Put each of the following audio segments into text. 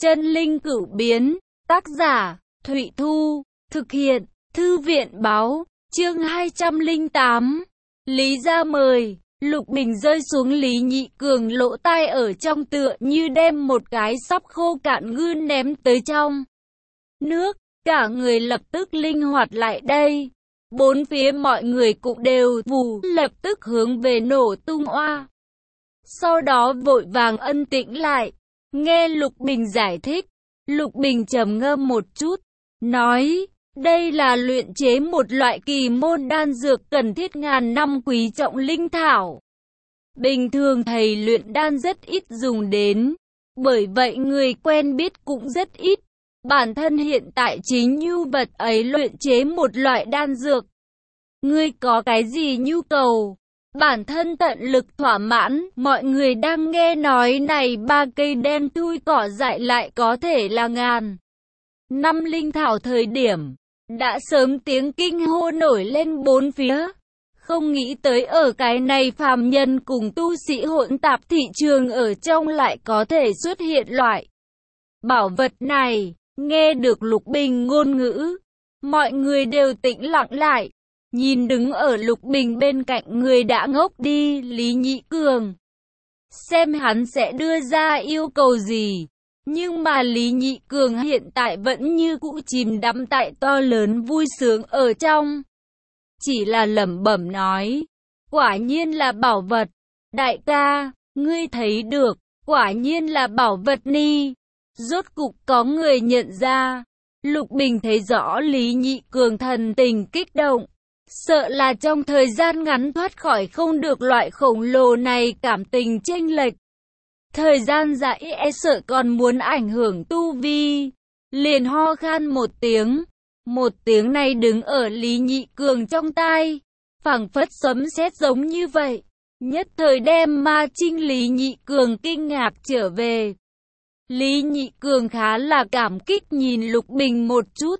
Chân linh cửu biến, tác giả, Thụy Thu, thực hiện, Thư viện báo, chương 208. Lý gia mời, Lục Bình rơi xuống Lý Nhị Cường lỗ tai ở trong tựa như đem một cái sắp khô cạn ngư ném tới trong nước, cả người lập tức linh hoạt lại đây. Bốn phía mọi người cũng đều vù lập tức hướng về nổ tung oa. Sau đó vội vàng ân tĩnh lại, nghe Lục Bình giải thích. Lục Bình trầm ngâm một chút, nói, đây là luyện chế một loại kỳ môn đan dược cần thiết ngàn năm quý trọng linh thảo. Bình thường thầy luyện đan rất ít dùng đến, bởi vậy người quen biết cũng rất ít. Bản thân hiện tại chính nhu vật ấy luyện chế một loại đan dược. Ngươi có cái gì nhu cầu? Bản thân tận lực thỏa mãn. Mọi người đang nghe nói này ba cây đen thui cỏ dại lại có thể là ngàn năm linh thảo thời điểm. Đã sớm tiếng kinh hô nổi lên bốn phía. Không nghĩ tới ở cái này phàm nhân cùng tu sĩ hỗn tạp thị trường ở trong lại có thể xuất hiện loại bảo vật này. Nghe được Lục Bình ngôn ngữ, mọi người đều tĩnh lặng lại, nhìn đứng ở Lục Bình bên cạnh người đã ngốc đi Lý Nhị Cường. Xem hắn sẽ đưa ra yêu cầu gì. Nhưng mà Lý Nhị Cường hiện tại vẫn như cũ chìm đắm tại to lớn vui sướng ở trong. Chỉ là lẩm bẩm nói, quả nhiên là bảo vật. Đại ca, ngươi thấy được, quả nhiên là bảo vật ni. Rốt cục có người nhận ra. Lục Bình thấy rõ Lý Nhị Cường thần tình kích động. Sợ là trong thời gian ngắn thoát khỏi không được loại khổng lồ này cảm tình chênh lệch. Thời gian dài e sợ còn muốn ảnh hưởng tu vi. Liền ho khan một tiếng này đứng ở Lý Nhị Cường trong tai. Phảng phất sấm sét giống như vậy. Nhất thời đem ma chinh Lý Nhị Cường kinh ngạc trở về. Lý Nhị Cường khá là cảm kích nhìn Lục Bình một chút.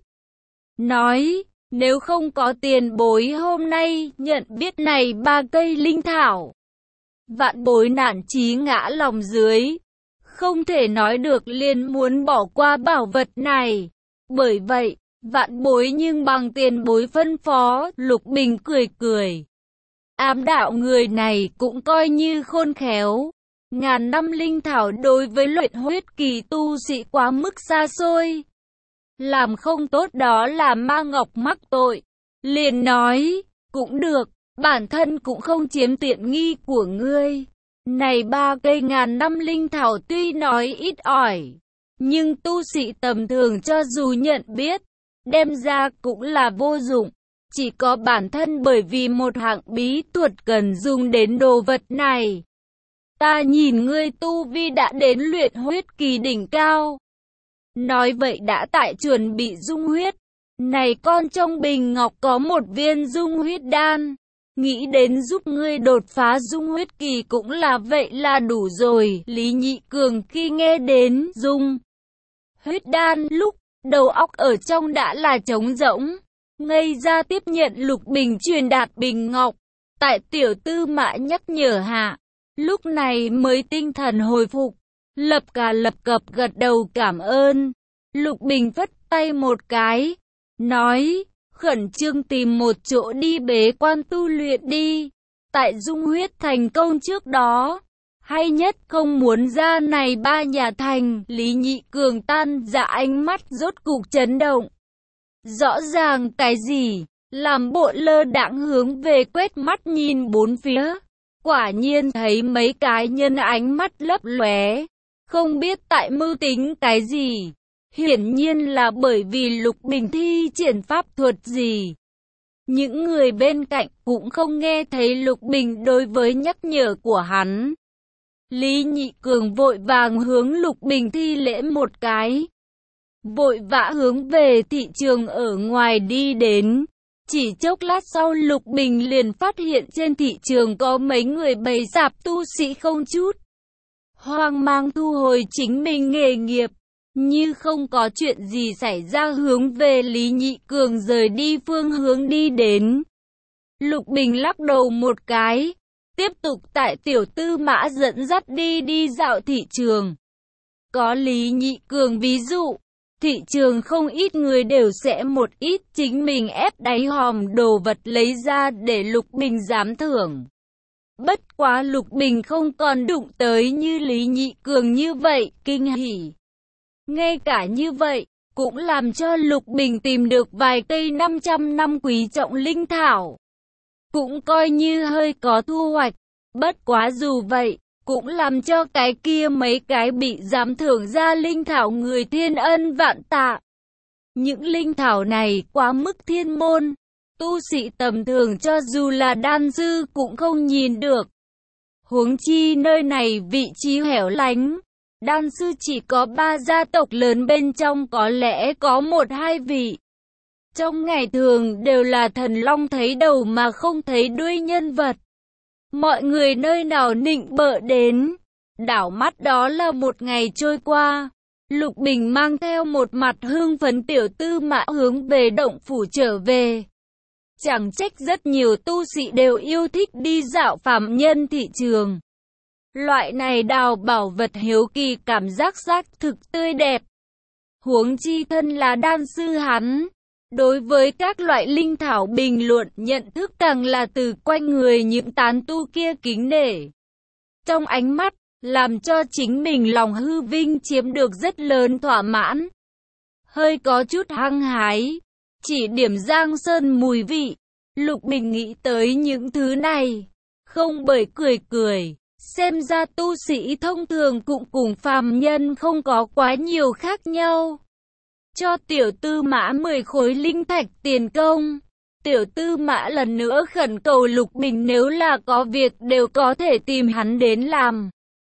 Nói, nếu không có tiền bối hôm nay nhận biết này ba cây linh thảo. Vạn bối nản chí ngã lòng dưới. Không thể nói được liền muốn bỏ qua bảo vật này. Bởi vậy, vạn bối nhưng bằng tiền bối phân phó. Lục Bình cười cười. Ám đạo người này cũng coi như khôn khéo. Ngàn năm linh thảo đối với luyện huyết kỳ tu sĩ quá mức xa xôi. Làm không tốt đó là ma ngọc mắc tội. Liền nói, cũng được, bản thân cũng không chiếm tiện nghi của ngươi. Này ba cây ngàn năm linh thảo tuy nói ít ỏi, nhưng tu sĩ tầm thường cho dù nhận biết, đem ra cũng là vô dụng. Chỉ có bản thân bởi vì một hạng bí thuật cần dùng đến đồ vật này. Ta nhìn ngươi tu vi đã đến luyện huyết kỳ đỉnh cao. Nói vậy đã tại chuẩn bị dung huyết. Này con trong bình ngọc có một viên dung huyết đan. Nghĩ đến giúp ngươi đột phá dung huyết kỳ cũng là vậy là đủ rồi. Lý Nhị Cường khi nghe đến dung huyết đan lúc đầu óc ở trong đã là trống rỗng. Ngây ra tiếp nhận Lục Bình truyền đạt bình ngọc. Tại tiểu tư mã nhắc nhở hạ. Lúc này mới tinh thần hồi phục, lập cập gật đầu cảm ơn. Lục Bình vất tay một cái, nói, khẩn trương tìm một chỗ đi bế quan tu luyện đi. Tại dung huyết thành công trước đó, hay nhất không muốn ra này ba nhà thành. Lý Nhị Cường tan dạ ánh mắt rốt cục chấn động. Rõ ràng cái gì, làm bộ lơ đãng hướng về quét mắt nhìn bốn phía. Quả nhiên thấy mấy cái nhân ánh mắt lấp lóe, không biết tại mưu tính cái gì. Hiển nhiên là bởi vì Lục Bình thi triển pháp thuật gì. Những người bên cạnh cũng không nghe thấy Lục Bình đối với nhắc nhở của hắn. Lý Nhị Cường vội vàng hướng Lục Bình thi lễ một cái. Vội vã hướng về thị trường ở ngoài đi đến. Chỉ chốc lát sau Lục Bình liền phát hiện trên thị trường có mấy người bày sạp tu sĩ không chút hoang mang thu hồi chính mình nghề nghiệp. Như không có chuyện gì xảy ra hướng về Lý Nhị Cường rời đi phương hướng đi đến. Lục Bình lắc đầu một cái. Tiếp tục tại tiểu tư mã dẫn dắt đi dạo thị trường. có Lý Nhị Cường ví dụ, thị trường không ít người đều sẽ một ít chính mình ép đáy hòm đồ vật lấy ra để Lục Bình dám thưởng. Bất quá Lục Bình không còn đụng tới như Lý Nhị Cường như vậy, kinh hỉ. Ngay cả như vậy, cũng làm cho Lục Bình tìm được vài cây 500 năm quý trọng linh thảo. Cũng coi như hơi có thu hoạch. Bất quá dù vậy, cũng làm cho cái kia mấy cái bị giảm thưởng ra linh thảo người thiên ân vạn tạ. Những linh thảo này quá mức thiên môn, tu sĩ tầm thường cho dù là đan sư cũng không nhìn được. Huống chi nơi này vị trí hẻo lánh, đan sư chỉ có 3 gia tộc lớn bên trong có lẽ có 1-2 vị. Trong ngày thường đều là thần long thấy đầu mà không thấy đuôi nhân vật. Mọi người nơi nào nịnh bợ đến. Đảo mắt đó là một ngày trôi qua. Lục Bình mang theo một mặt hưng phấn Tiểu Tư Mã hướng về động phủ trở về. Chẳng trách rất nhiều tu sĩ đều yêu thích đi dạo phàm nhân thị trường. Loại này đào bảo vật hiếu kỳ cảm giác xác thực tươi đẹp. Huống chi thân là đan sư hắn. Đối với các loại linh thảo bình luận nhận thức càng là từ quanh người những tán tu kia kính nể. Trong ánh mắt, làm cho chính mình lòng hư vinh chiếm được rất lớn thỏa mãn. Hơi có chút hăng hái, chỉ điểm Giang Sơn mùi vị, Lục Bình nghĩ tới những thứ này, không bởi cười cười, xem ra tu sĩ thông thường cũng cùng phàm nhân không có quá nhiều khác nhau. Cho Tiểu Tư Mã 10 khối linh thạch tiền công. Tiểu Tư Mã lần nữa khẩn cầu Lục Bình nếu là có việc đều có thể tìm hắn đến làm.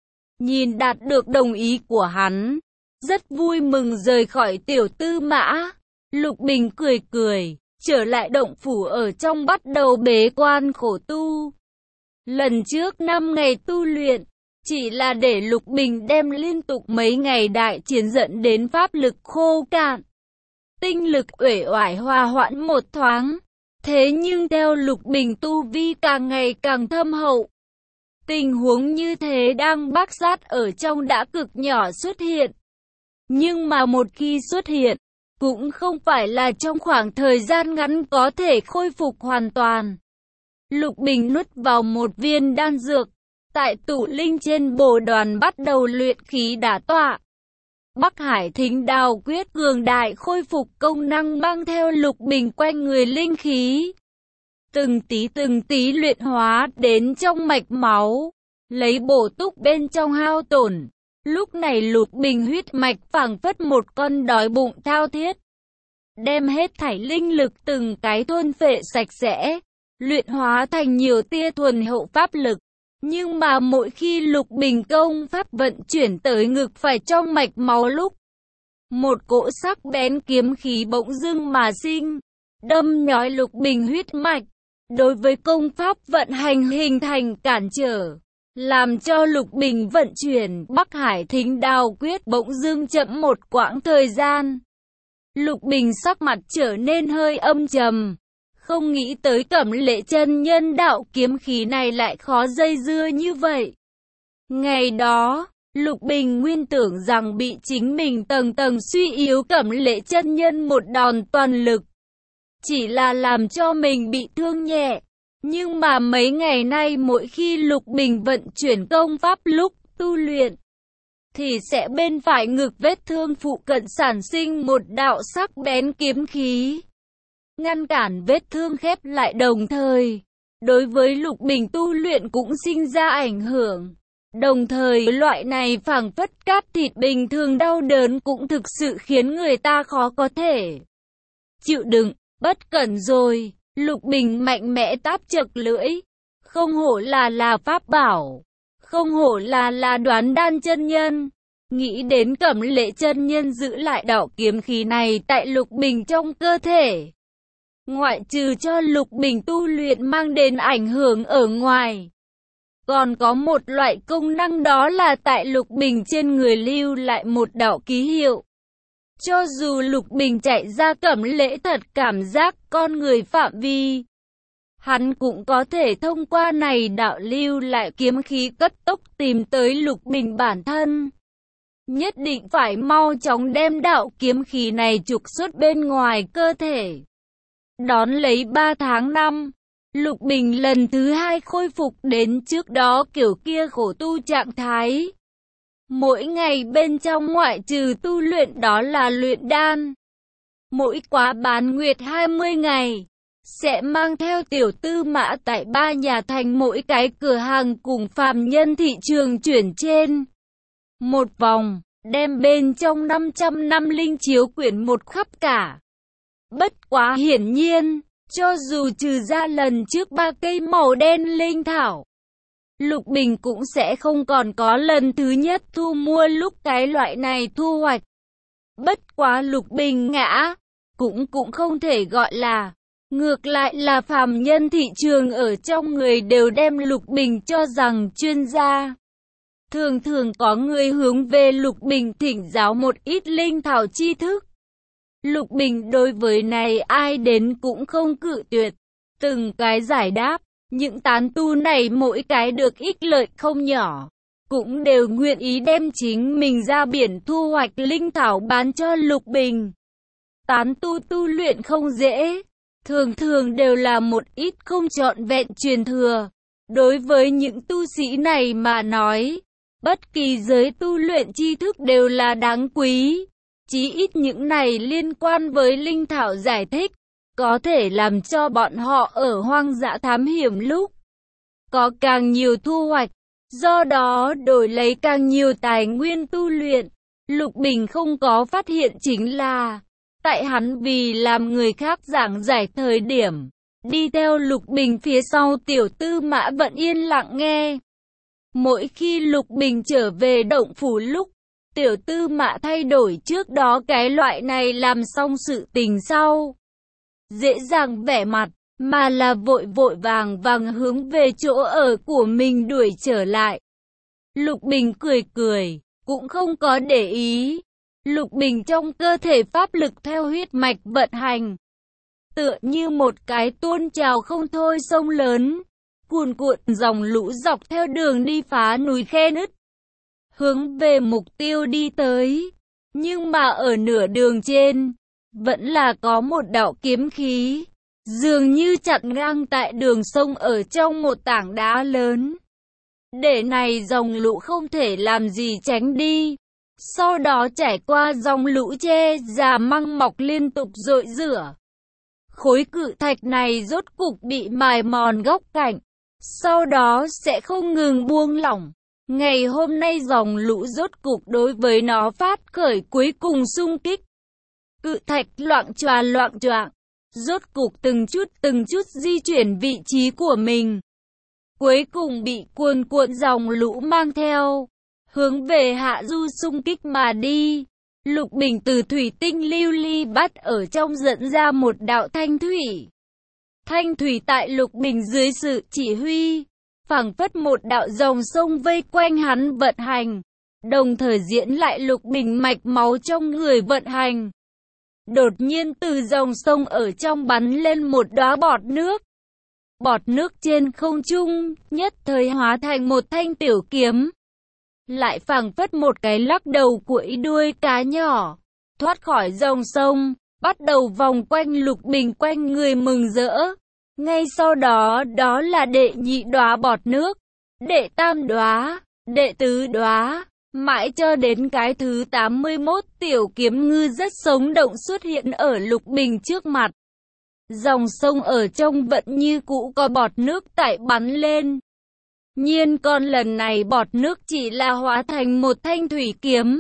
Nhìn đạt được đồng ý của hắn, rất vui mừng rời khỏi Tiểu Tư Mã. Lục Bình cười cười, trở lại động phủ ở trong bắt đầu bế quan khổ tu. Lần trước 5 ngày tu luyện, chỉ là để Lục Bình đem liên tục mấy ngày đại chiến dẫn đến pháp lực khô cạn. Tinh lực uể oải hòa hoãn một thoáng. Thế nhưng theo Lục Bình tu vi càng ngày càng thâm hậu. Tình huống như thế đang bác sát ở trong đã cực nhỏ xuất hiện. Nhưng mà một khi xuất hiện, cũng không phải là trong khoảng thời gian ngắn có thể khôi phục hoàn toàn. Lục Bình nuốt vào một viên đan dược. Tại tụ linh trên bồ đoàn bắt đầu luyện khí đả tọa. Bắc Hải Thính Đao Quyết cường đại khôi phục công năng mang theo Lục Bình quanh người linh khí. Từng tí luyện hóa đến trong mạch máu, lấy bổ túc bên trong hao tổn. Lúc này Lục Bình huyết mạch phảng phất một con đói bụng thao thiết. Đem hết thảy linh lực từng cái thôn phệ sạch sẽ, luyện hóa thành nhiều tia thuần hậu pháp lực. Nhưng mà mỗi khi Lục Bình công pháp vận chuyển tới ngực phải trong mạch máu lúc, một cỗ sắc bén kiếm khí bỗng dưng mà sinh, đâm nhói Lục Bình huyết mạch. Đối với công pháp vận hành hình thành cản trở, làm cho Lục Bình vận chuyển Bắc Hải Thính Đao Quyết bỗng dưng chậm một quãng thời gian. Lục Bình sắc mặt trở nên hơi âm trầm. Không nghĩ tới Cẩm Lệ chân nhân đạo kiếm khí này lại khó dây dưa như vậy. Ngày đó, Lục Bình nguyên tưởng rằng bị chính mình tầng tầng suy yếu Cẩm Lệ chân nhân một đòn toàn lực. Chỉ là làm cho mình bị thương nhẹ. Nhưng mà mấy ngày nay mỗi khi Lục Bình vận chuyển công pháp lúc tu luyện, thì sẽ bên phải ngực vết thương phụ cận sản sinh một đạo sắc bén kiếm khí. Ngăn cản vết thương khép lại đồng thời, đối với Lục Bình tu luyện cũng sinh ra ảnh hưởng. Đồng thời loại này phảng phất cát thịt bình thường đau đớn cũng thực sự khiến người ta khó có thể chịu đựng. Bất cẩn rồi, Lục Bình mạnh mẽ táp chật lưỡi. Không hổ là pháp bảo, không hổ là Đoán Đan chân nhân. Nghĩ đến Cẩm Lệ chân nhân giữ lại đạo kiếm khí này tại Lục Bình trong cơ thể. Ngoại trừ cho Lục Bình tu luyện mang đến ảnh hưởng ở ngoài, còn có một loại công năng đó là tại Lục Bình trên người lưu lại một đạo ký hiệu. Cho dù Lục Bình chạy ra Cẩm Lệ thật cảm giác con người phạm vi, hắn cũng có thể thông qua này đạo lưu lại kiếm khí cấp tốc tìm tới Lục Bình bản thân. nhất định phải mau chóng đem đạo kiếm khí này trục xuất bên ngoài cơ thể. Đón lấy 3 tháng năm, Lục Bình lần thứ 2 khôi phục đến trước đó kiểu kia khổ tu trạng thái. Mỗi ngày bên trong ngoại trừ tu luyện đó là luyện đan. Mỗi quá bán nguyệt 20 ngày, sẽ mang theo Tiểu Tư Mã tại 3 nhà thành mỗi cái cửa hàng cùng phàm nhân thị trường chuyển trên một vòng, đem bên trong 500 năm linh chiếu quyển một khắp cả. Bất quá hiển nhiên, cho dù trừ ra lần trước 3 cây màu đen linh thảo, Lục Bình cũng sẽ không còn có lần thứ nhất thu mua lúc cái loại này thu hoạch. Bất quá Lục Bình ngã, cũng không thể gọi là. Ngược lại là phàm nhân thị trường ở trong người đều đem Lục Bình cho rằng chuyên gia. Thường thường có người hướng về Lục Bình thỉnh giáo một ít linh thảo tri thức. Lục Bình đối với này ai đến cũng không cự tuyệt. Từng cái giải đáp, những tán tu này mỗi cái được ích lợi không nhỏ. Cũng đều nguyện ý đem chính mình ra biển thu hoạch linh thảo bán cho Lục Bình. Tán tu tu luyện không dễ. Thường thường đều là một ít không trọn vẹn truyền thừa. Đối với những tu sĩ này mà nói, bất kỳ giới tu luyện tri thức đều là đáng quý. Chí ít những này liên quan với linh thảo giải thích, có thể làm cho bọn họ ở hoang dã thám hiểm lúc có càng nhiều thu hoạch, do đó đổi lấy càng nhiều tài nguyên tu luyện. Lục Bình không có phát hiện chính là tại hắn vì làm người khác giảng giải thời điểm, đi theo Lục Bình phía sau Tiểu Tư Mã vẫn yên lặng nghe. Mỗi khi Lục Bình trở về động phủ lúc, Tiểu Tư Mã thay đổi trước đó cái loại này làm xong sự tình sau. Dễ dàng vẻ mặt, mà là vội vội vàng hướng về chỗ ở của mình đuổi trở lại. Lục Bình cười cười, cũng không có để ý. Lục Bình trong cơ thể pháp lực theo huyết mạch vận hành, tựa như một cái tuôn trào không thôi sông lớn, cuồn cuộn dòng lũ dọc theo đường đi phá núi khe nứt, hướng về mục tiêu đi tới. Nhưng mà ở nửa đường trên, vẫn là có một đạo kiếm khí, dường như chặn ngang tại đường sông ở trong một tảng đá lớn. Để này dòng lũ không thể làm gì tránh đi. Sau đó trải qua dòng lũ che già măng mọc liên tục rội rửa. Khối cự thạch này rốt cục bị mài mòn góc cạnh, sau đó sẽ không ngừng buông lỏng. Ngày hôm nay dòng lũ rốt cục đối với nó phát khởi cuối cùng xung kích. Cự thạch loạng choạng, rốt cục từng chút di chuyển vị trí của mình. Cuối cùng bị cuồn cuộn dòng lũ mang theo, hướng về hạ du xung kích mà đi. Lục Bình từ thủy tinh lưu ly bắt ở trong dẫn ra một đạo thanh thủy. Thanh thủy tại Lục Bình dưới sự chỉ huy, phảng phất một đạo dòng sông vây quanh hắn vận hành, đồng thời diễn lại Lục Bình mạch máu trong người vận hành. Đột nhiên từ dòng sông ở trong bắn lên một đóa bọt nước. Bọt nước trên không trung, nhất thời hóa thành một thanh tiểu kiếm. Lại phảng phất một cái lắc đầu cuối đuôi cá nhỏ, thoát khỏi dòng sông, bắt đầu vòng quanh Lục Bình quanh người mừng rỡ. Ngay sau đó, đó là đệ nhị đóa bọt nước, đệ tam đóa, đệ tứ đóa, mãi cho đến cái thứ 81 tiểu kiếm ngư rất sống động xuất hiện ở Lục Bình trước mặt. Dòng sông ở trong vẫn như cũ có bọt nước tại bắn lên. Nhiên con lần này bọt nước chỉ là hóa thành một thanh thủy kiếm,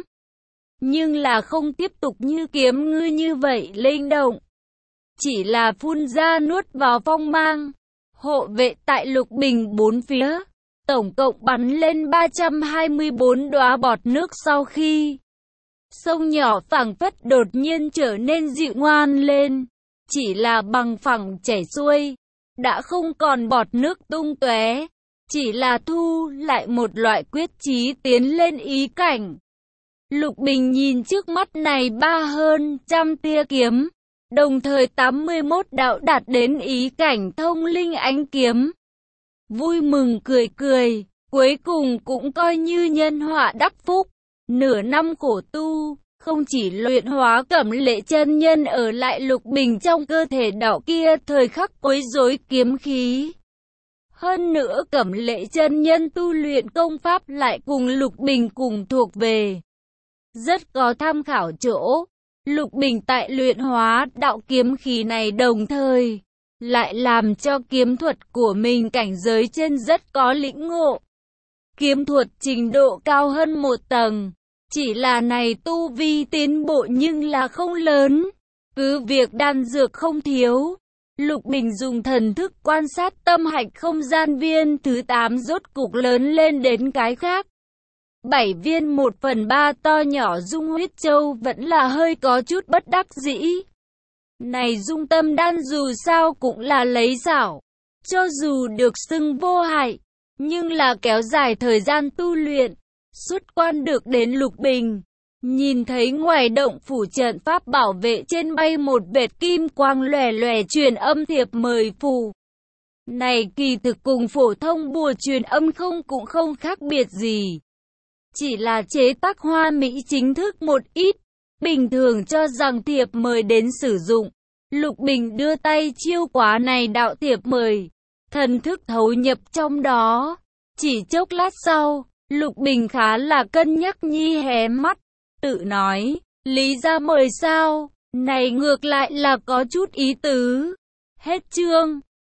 nhưng là không tiếp tục như kiếm ngư như vậy linh động, chỉ là phun ra nuốt vào phong mang. Hộ vệ tại Lục Bình bốn phía, tổng cộng bắn lên 324 đóa bọt nước sau khi sông nhỏ phảng phất đột nhiên trở nên dịu ngoan lên, chỉ là bằng phẳng chảy xuôi, đã không còn bọt nước tung tóe. Chỉ là thu lại một loại quyết chí tiến lên ý cảnh. Lục Bình nhìn trước mắt này hơn trăm tia kiếm, đồng thời 81 đạo đạt đến ý cảnh thông linh ánh kiếm. Vui mừng cười cười, cuối cùng cũng coi như nhân họa đắc phúc. Nửa năm khổ tu, không chỉ luyện hóa Cẩm Lệ chân nhân ở lại Lục Bình trong cơ thể đỏ kia thời khắc quấy rối kiếm khí. Hơn nữa Cẩm Lệ chân nhân tu luyện công pháp lại cùng Lục Bình cùng thuộc về. Rất có tham khảo chỗ. Lục Bình tại luyện hóa đạo kiếm khí này đồng thời, lại làm cho kiếm thuật của mình cảnh giới trên rất có lĩnh ngộ. Kiếm thuật trình độ cao hơn một tầng. Chỉ là này tu vi tiến bộ nhưng là không lớn. Cứ việc đan dược không thiếu. Lục Bình dùng thần thức quan sát tâm hạch không gian viên thứ 8 rốt cục lớn lên đến cái khác. 7 viên 1/3 to nhỏ dung huyết châu vẫn là hơi có chút bất đắc dĩ. Này dung tâm đan dù sao cũng là lấy xảo. Cho dù được xưng vô hại, nhưng là kéo dài thời gian tu luyện. Xuất quan được đến Lục Bình. Nhìn thấy ngoài động phủ trận pháp bảo vệ trên bay một vệt kim quang lòe lòe truyền âm thiệp mời phù. Này kỳ thực cùng phổ thông bùa truyền âm cũng không khác biệt gì. Chỉ là chế tác hoa mỹ chính thức một ít. Bình thường cho rằng thiệp mời đến sử dụng. Lục Bình đưa tay chiêu quá này đạo thiệp mời. Thần thức thấu nhập trong đó. Chỉ chốc lát sau, Lục Bình khá là cân nhắc nhi hé mắt. Tự nói, lý ra mời sao? Này ngược lại là có chút ý tứ. Hết chương.